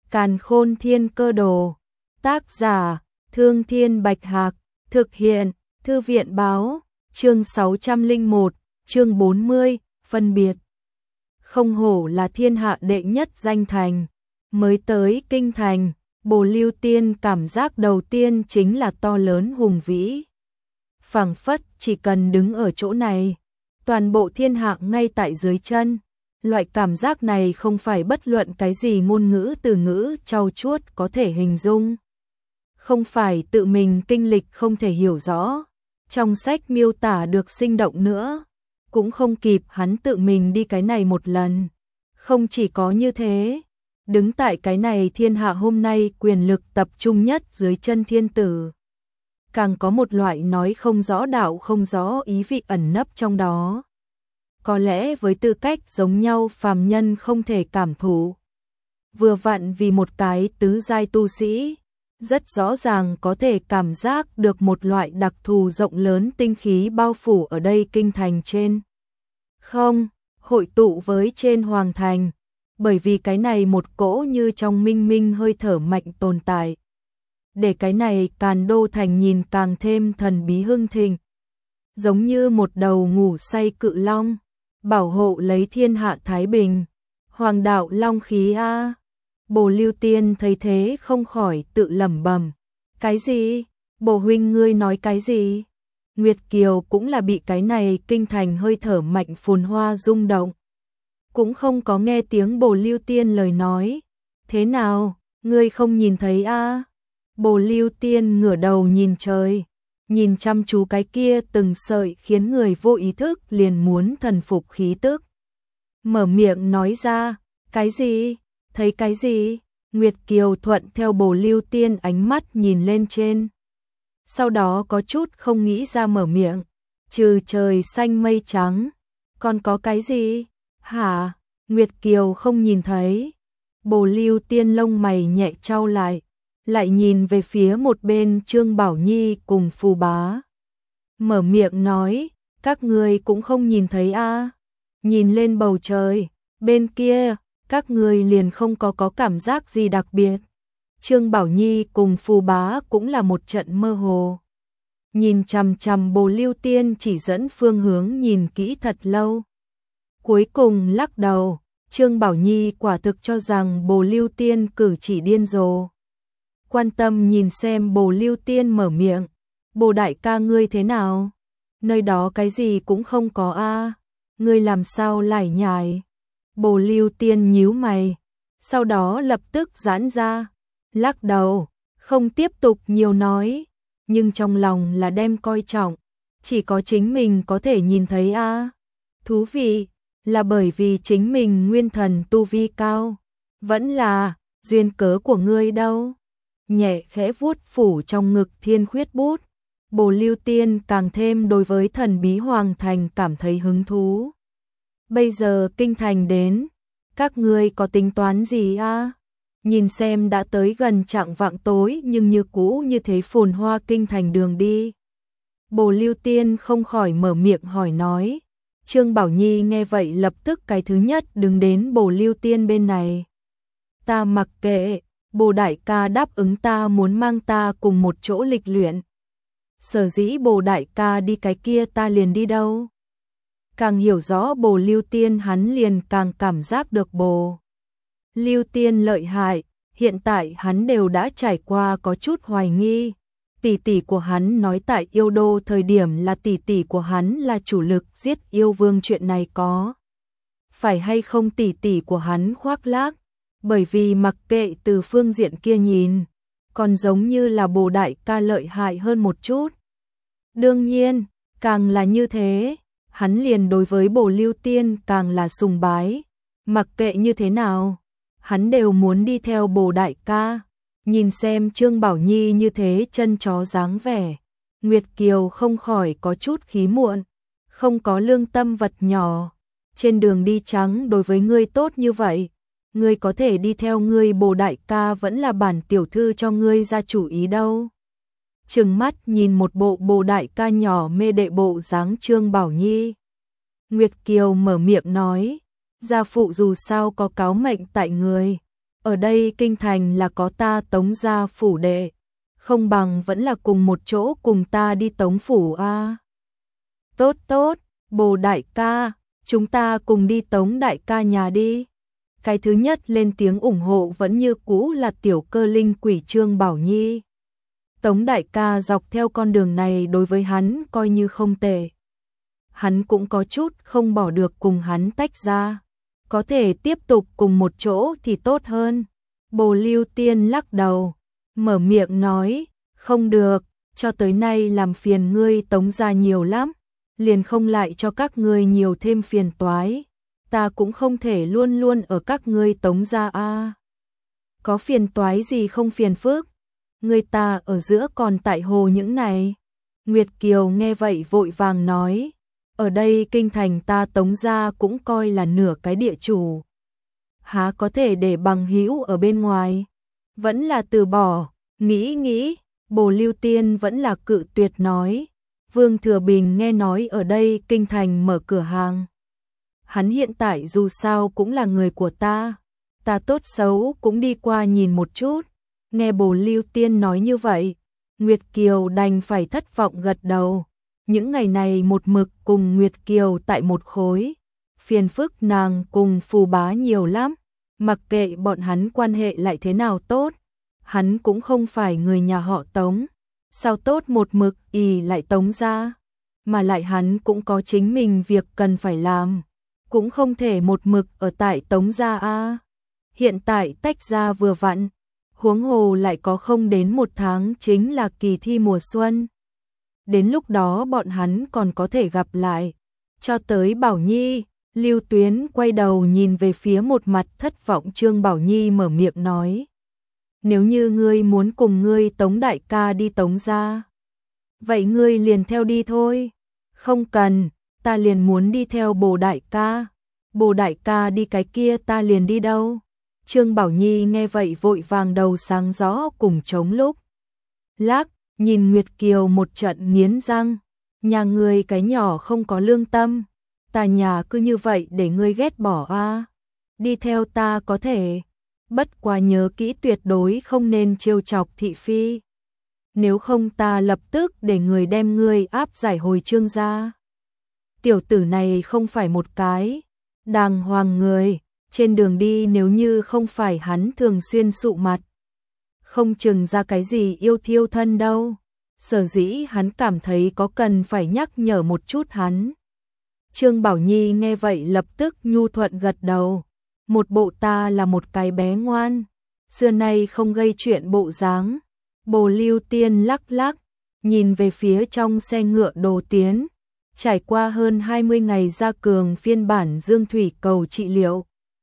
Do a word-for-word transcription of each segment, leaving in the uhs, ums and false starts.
Càn Khôn Thiên Cơ Đồ. Tác giả: Thương Thiên Bạch Hạc. Thực hiện: Thư viện Báo. Chương sáu trăm lẻ một, chương bốn mươi, phân biệt. Không hổ là thiên hạ đệ nhất danh thành. Mới tới kinh thành, Bồ Lưu Tiên cảm giác đầu tiên chính là to lớn hùng vĩ. Phảng phất chỉ cần đứng ở chỗ này, toàn bộ thiên hạ ngay tại dưới chân. Loại cảm giác này không phải bất luận cái gì ngôn ngữ từ ngữ trau chuốt có thể hình dung. Không phải tự mình kinh lịch không thể hiểu rõ, trong sách miêu tả được sinh động nữa, cũng không kịp hắn tự mình đi cái này một lần. Không chỉ có như thế, đứng tại cái này thiên hạ hôm nay quyền lực tập trung nhất dưới chân thiên tử. Càng có một loại nói không rõ đạo không rõ ý vị ẩn nấp trong đó. Có lẽ với tư cách giống nhau phàm nhân không thể cảm thụ. Vừa vặn vì một cái tứ giai tu sĩ, rất rõ ràng có thể cảm giác được một loại đặc thù rộng lớn tinh khí bao phủ ở đây kinh thành trên. Không, hội tụ với trên hoàng thành, bởi vì cái này một cỗ như trong minh minh hơi thở mạnh tồn tại. Để cái này Càn Đô thành nhìn càng thêm thần bí hưng thịnh, giống như một đầu ngủ say cự long, bảo hộ lấy thiên hạ thái bình. Hoàng đạo long khí a. Bồ Lưu Tiên thấy thế không khỏi tự lẩm bẩm, cái gì? Bồ huynh ngươi nói cái gì? Nguyệt Kiều cũng là bị cái này kinh thành hơi thở mạnh phồn hoa rung động, cũng không có nghe tiếng Bồ Lưu Tiên lời nói. Thế nào, ngươi không nhìn thấy a? Bồ Lưu Tiên ngửa đầu nhìn trời, nhìn chăm chú cái kia từng sợi khiến người vô ý thức liền muốn thần phục khí tức. Mở miệng nói ra, cái gì? Thấy cái gì? Nguyệt Kiều thuận theo Bồ Lưu Tiên ánh mắt nhìn lên trên. Sau đó có chút không nghĩ ra mở miệng, trừ trời xanh mây trắng, còn có cái gì? Hả? Nguyệt Kiều không nhìn thấy. Bồ Lưu Tiên lông mày nhẹ chau lại, lại nhìn về phía một bên Trương Bảo Nhi cùng Phù Bá. Mở miệng nói, các ngươi cũng không nhìn thấy a? À? Nhìn lên bầu trời, bên kia, các ngươi liền không có có cảm giác gì đặc biệt. Trương Bảo Nhi cùng Phù Bá cũng là một trận mơ hồ. Nhìn chằm chằm Bồ Lưu Tiên chỉ dẫn phương hướng nhìn kỹ thật lâu. Cuối cùng lắc đầu, Trương Bảo Nhi quả thực cho rằng Bồ Lưu Tiên cử chỉ điên rồ. Quan tâm nhìn xem Bồ Lưu Tiên mở miệng, Bồ đại ca ngươi thế nào? Nơi đó cái gì cũng không có a, ngươi làm sao lải nhải? Bồ Lưu Tiên nhíu mày, sau đó lập tức giãn ra, lắc đầu, không tiếp tục nhiều nói, nhưng trong lòng là đem coi trọng, chỉ có chính mình có thể nhìn thấy a. Thú vị, là bởi vì chính mình nguyên thần tu vi cao, vẫn là duyên cớ của ngươi đâu? Nhẹ khẽ vuốt phủ trong ngực thiên khuyết bút, Bồ Lưu Tiên càng thêm đối với thần bí hoàng thành cảm thấy hứng thú. Bây giờ kinh thành đến, các ngươi có tính toán gì a? À? Nhìn xem đã tới gần chạng vạng tối nhưng như cũ như thế phồn hoa kinh thành đường đi. Bồ Lưu Tiên không khỏi mở miệng hỏi nói. Trương Bảo Nhi nghe vậy lập tức cái thứ nhất đứng đến Bồ Lưu Tiên bên này. Ta mặc kệ, Bồ đại ca đáp ứng ta muốn mang ta cùng một chỗ lịch luyện. Sở dĩ Bồ đại ca đi cái kia ta liền đi đâu. Càng hiểu rõ Bồ Lưu Tiên hắn liền càng cảm giác được Bồ Lưu Tiên lợi hại, hiện tại hắn đều đã trải qua có chút hoài nghi. Tỷ tỷ của hắn nói tại yêu đô thời điểm là tỷ tỷ của hắn là chủ lực giết yêu vương, chuyện này có phải hay không tỷ tỷ của hắn khoác lác, bởi vì mặc kệ từ phương diện kia nhìn, còn giống như là Bồ đại ca lợi hại hơn một chút. Đương nhiên, càng là như thế, hắn liền đối với Bồ Lưu Tiên càng là sùng bái, mặc kệ như thế nào, hắn đều muốn đi theo Bồ đại ca. Nhìn xem Trương Bảo Nhi như thế chân chó dáng vẻ, Nguyệt Kiều không khỏi có chút khí muộn, không có lương tâm vật nhỏ, trên đường đi trắng đối với ngươi tốt như vậy, ngươi có thể đi theo ngươi Bồ đại ca vẫn là bản tiểu thư cho ngươi ra chủ ý đâu. Trừng mắt nhìn một bộ Bồ đại ca nhỏ mê đệ bộ dáng Trương Bảo Nhi, Nguyệt Kiều mở miệng nói, gia phụ dù sao có cáo mệnh tại người, ở đây kinh thành là có ta Tống gia phủ đệ, không bằng vẫn là cùng một chỗ cùng ta đi Tống phủ a. Tốt tốt, Bồ đại ca, chúng ta cùng đi Tống đại ca nhà đi. Cái thứ nhất lên tiếng ủng hộ vẫn như cũ là tiểu cơ linh quỷ Trương Bảo Nhi. Tống đại ca dọc theo con đường này đối với hắn coi như không tệ. Hắn cũng có chút không bỏ được cùng hắn tách ra. Có thể tiếp tục cùng một chỗ thì tốt hơn. Bồ Lưu Tiên lắc đầu, mở miệng nói, không được, cho tới nay làm phiền ngươi Tống gia nhiều lắm, liền không lại cho các ngươi nhiều thêm phiền toái. Ta cũng không thể luôn luôn ở các ngươi Tống gia a. Có phiền toái gì không phiền phức? Người ta ở giữa còn tại hồ những này. Nguyệt Kiều nghe vậy vội vàng nói, ở đây kinh thành ta Tống gia cũng coi là nửa cái địa chủ. Há có thể để bằng hữu ở bên ngoài? Vẫn là từ bỏ, nghĩ nghĩ, Bồ Lưu Tiên vẫn là cự tuyệt nói. Vương Thừa Bình nghe nói ở đây kinh thành mở cửa hàng. Hắn hiện tại dù sao cũng là người của ta, ta tốt xấu cũng đi qua nhìn một chút. Nghe Bồ Lưu Tiên nói như vậy, Nguyệt Kiều đành phải thất vọng gật đầu. Những ngày này một mực cùng Nguyệt Kiều tại một khối, phiền phức nàng cùng Phù Bá nhiều lắm, mặc kệ bọn hắn quan hệ lại thế nào tốt, hắn cũng không phải người nhà họ Tống, sao tốt một mực ì lại Tống gia, mà lại hắn cũng có chính mình việc cần phải làm, cũng không thể một mực ở tại Tống gia a. Hiện tại tách ra vừa vặn, huống hồ lại có không đến một tháng chính là kỳ thi mùa xuân. Đến lúc đó bọn hắn còn có thể gặp lại. Cho tới Bảo Nhi, Lưu Tuyến quay đầu nhìn về phía một mặt thất vọng Trương Bảo Nhi mở miệng nói. Nếu như ngươi muốn cùng ngươi Tống đại ca đi Tống gia, vậy ngươi liền theo đi thôi. Không cần, ta liền muốn đi theo Bồ đại ca. Bồ đại ca đi cái kia ta liền đi đâu. Trương Bảo Nhi nghe vậy vội vàng đầu sáng rõ cùng chống lúc. Lác, nhìn Nguyệt Kiều một trận nghiến răng. Nhà ngươi cái nhỏ không có lương tâm. Ta nhà cứ như vậy để ngươi ghét bỏ a. Đi theo ta có thể. Bất quá nhớ kỹ tuyệt đối không nên trêu chọc thị phi. Nếu không ta lập tức để người đem ngươi áp giải hồi Trương gia. Tiểu tử này không phải một cái đàng hoàng người. Trên đường đi nếu như không phải hắn thường xuyên sụ mặt, không chừng ra cái gì yêu thiêu thân đâu. Sở dĩ hắn cảm thấy có cần phải nhắc nhở một chút hắn. Trương Bảo Nhi nghe vậy lập tức nhu thuận gật đầu. Một bộ ta là một cái bé ngoan, xưa nay không gây chuyện bộ dáng. Bồ Lưu Tiên lắc lắc, nhìn về phía trong xe ngựa Đồ Tiến. Trải qua hơn hai mươi ngày ra cường phiên bản dương thủy cầu trị liệu,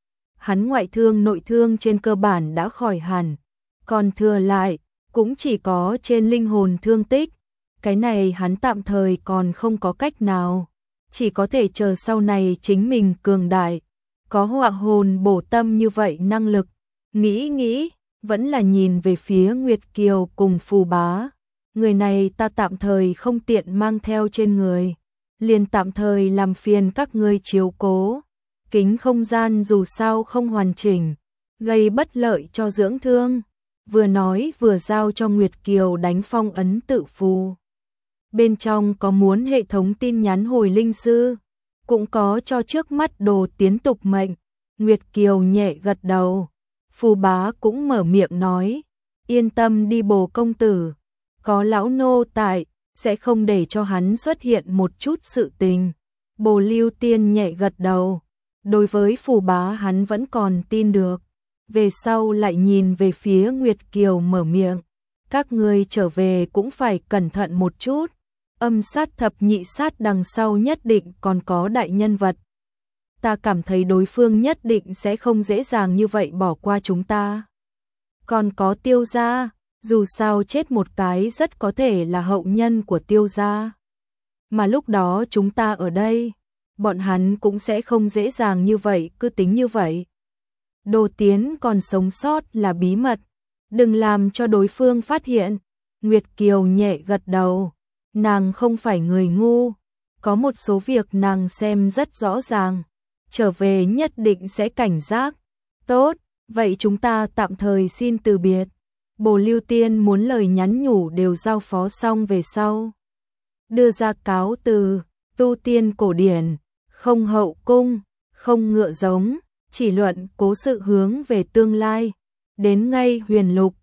hắn ngoại thương nội thương trên cơ bản đã khỏi hẳn, còn thừa lại cũng chỉ có trên linh hồn thương tích. Cái này hắn tạm thời còn không có cách nào, chỉ có thể chờ sau này chính mình cường đại, có họa hồn bổ tâm như vậy năng lực. Nghĩ nghĩ, vẫn là nhìn về phía Nguyệt Kiều cùng Phù Bá. Người này ta tạm thời không tiện mang theo trên người, liền tạm thời làm phiền các ngươi chiếu cố. Kính không gian dù sao không hoàn chỉnh, gây bất lợi cho dưỡng thương. Vừa nói vừa giao cho Nguyệt Kiều đánh phong ấn tự phù. Bên trong có muốn hệ thống tin nhắn hồi linh sư, cũng có cho trước mắt Đồ Tiến tục mệnh. Nguyệt Kiều nhẹ gật đầu. Phù Bá cũng mở miệng nói, yên tâm đi Bồ công tử, có lão nô tại, sẽ không để cho hắn xuất hiện một chút sự tình. Bồ Lưu Tiên nhẹ gật đầu. Đối với Phù Bá hắn vẫn còn tin được. Về sau lại nhìn về phía Nguyệt Kiều mở miệng, các ngươi trở về cũng phải cẩn thận một chút. Âm sát thập nhị sát đằng sau nhất định còn có đại nhân vật. Ta cảm thấy đối phương nhất định sẽ không dễ dàng như vậy bỏ qua chúng ta. Còn có Tiêu gia, dù sao chết một cái rất có thể là hậu nhân của Tiêu gia. Mà lúc đó chúng ta ở đây, bọn hắn cũng sẽ không dễ dàng như vậy, cứ tính như vậy. Đồ Tiến còn sống sót là bí mật, đừng làm cho đối phương phát hiện. Nguyệt Kiều nhẹ gật đầu, nàng không phải người ngu, có một số việc nàng xem rất rõ ràng, trở về nhất định sẽ cảnh giác. Tốt, vậy chúng ta tạm thời xin từ biệt. Bồ Lưu Tiên muốn lời nhắn nhủ đều giao phó xong về sau. Đưa ra cáo từ, tu tiên cổ điển, không hậu cung, không ngựa giống, chỉ luận cố sự hướng về tương lai. Đến ngay Huyền Lục,